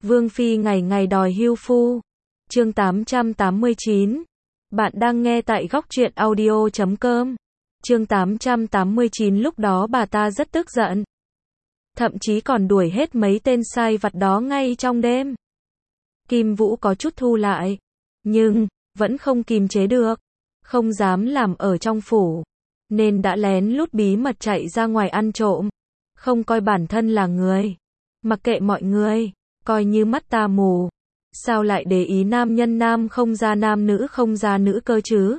Vương Phi ngày ngày đòi hưu phu. Chương 889. Bạn đang nghe tại góc truyện audio.com. Chương 889. Lúc đó bà ta rất tức giận. Thậm chí còn đuổi hết mấy tên sai vặt đó ngay trong đêm. Kim Vũ có chút thu lại. Nhưng, vẫn không kìm chế được. Không dám làm ở trong phủ. Nên đã lén lút bí mật chạy ra ngoài ăn trộm. Không coi bản thân là người. Mặc kệ mọi người. Coi như mắt ta mù. Sao lại để ý nam nhân nam không ra nam nữ không ra nữ cơ chứ?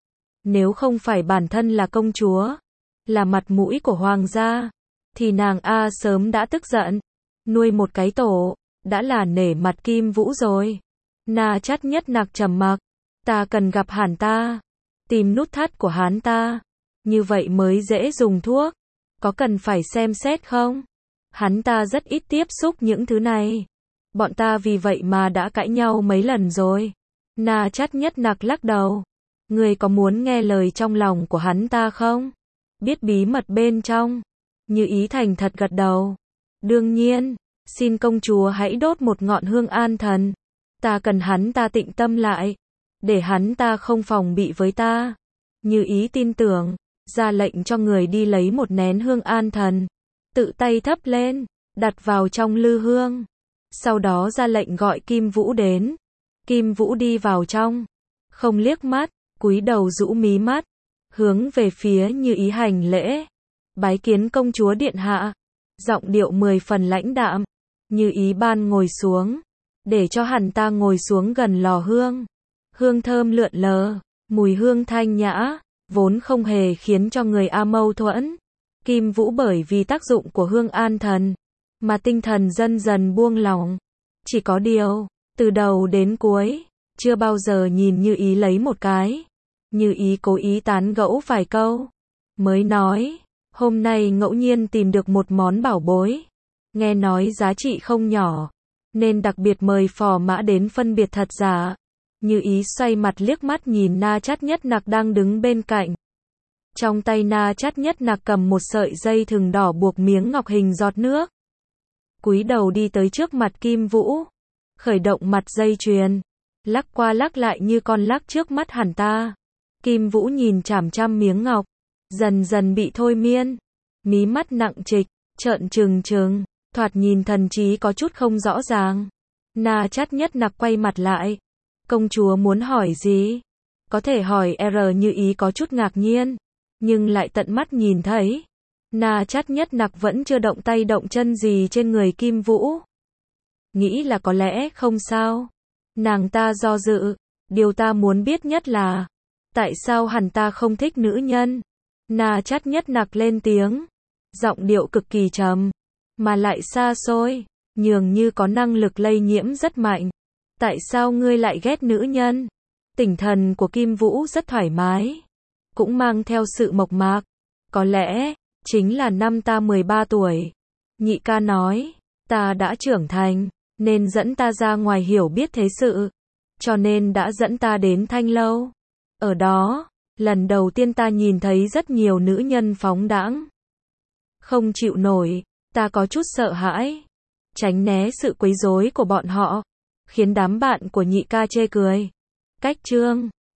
Nếu không phải bản thân là công chúa, là mặt mũi của hoàng gia, thì nàng sớm đã tức giận. Nuôi một cái tổ, đã là nể mặt Kim Vũ rồi. Na Chắt Nhất Nặc trầm mặc. Ta cần gặp hắn ta. Tìm nút thắt của hắn ta. Như vậy mới dễ dùng thuốc. Có cần phải xem xét không? Hắn ta rất ít tiếp xúc những thứ này. Bọn ta vì vậy mà đã cãi nhau mấy lần rồi. Na Chắt Nhất Nặc lắc đầu. Ngươi có muốn nghe lời trong lòng của hắn ta không? Biết bí mật bên trong. Như Ý thành thật gật đầu. Đương nhiên, xin công chúa hãy đốt một ngọn hương an thần. Ta cần hắn ta tịnh tâm lại. Để hắn ta không phòng bị với ta. Như Ý tin tưởng, ra lệnh cho người đi lấy một nén hương an thần. Tự tay thắp lên, đặt vào trong lư hương. Sau đó ra lệnh gọi Kim Vũ đến. Kim Vũ đi vào trong. Không liếc mắt, cúi đầu rũ mí mắt. Hướng về phía Như Ý hành lễ. Bái kiến công chúa điện hạ. Giọng điệu 10 phần lãnh đạm. Như Ý ban ngồi xuống. Để cho hắn ta ngồi xuống gần lò hương. Hương thơm lượn lờ. Mùi hương thanh nhã. Vốn không hề khiến cho người mâu thuẫn. Kim Vũ bởi vì tác dụng của hương an thần. Mà tinh thần dần dần buông lỏng. Chỉ có điều, từ đầu đến cuối, chưa bao giờ nhìn Như Ý lấy một cái. Như Ý cố ý tán gẫu vài câu. Mới nói, hôm nay ngẫu nhiên tìm được một món bảo bối. Nghe nói giá trị không nhỏ. Nên đặc biệt mời phò mã đến phân biệt thật giả. Như Ý xoay mặt liếc mắt nhìn Na Chắt Nhất Nặc đang đứng bên cạnh. Trong tay Na Chắt Nhất Nặc cầm một sợi dây thừng đỏ buộc miếng ngọc hình giọt nước. Cúi đầu đi tới trước mặt Kim Vũ. Khởi động mặt dây chuyền. Lắc qua lắc lại như con lắc trước mắt hắn ta. Kim Vũ nhìn chằm chằm miếng ngọc. Dần dần bị thôi miên. Mí mắt nặng trịch. Trợn trừng trừng. Thoạt nhìn thần trí có chút không rõ ràng. Na Chắt Nhất Nặc quay mặt lại. Công chúa muốn hỏi gì? Có thể hỏi Như Ý có chút ngạc nhiên. Nhưng lại tận mắt nhìn thấy. Na Chắt Nhất Nặc vẫn chưa động tay động chân gì trên người Kim Vũ. Nghĩ là có lẽ không sao. Nàng ta do dự. Điều ta muốn biết nhất là. Tại sao hắn ta không thích nữ nhân? Na Chắt Nhất Nặc lên tiếng. Giọng điệu cực kỳ trầm. Mà lại xa xôi. Nhường như có năng lực lây nhiễm rất mạnh. Tại sao ngươi lại ghét nữ nhân? Tinh thần của Kim Vũ rất thoải mái. Cũng mang theo sự mộc mạc. Có lẽ, chính là năm ta 13 tuổi. Nhị ca nói, ta đã trưởng thành, nên dẫn ta ra ngoài hiểu biết thế sự. Cho nên đã dẫn ta đến Thanh Lâu. Ở đó, lần đầu tiên ta nhìn thấy rất nhiều nữ nhân phóng đãng. Không chịu nổi, ta có chút sợ hãi. Tránh né sự quấy rối của bọn họ. Khiến đám bạn của nhị ca chê cười. Cách chương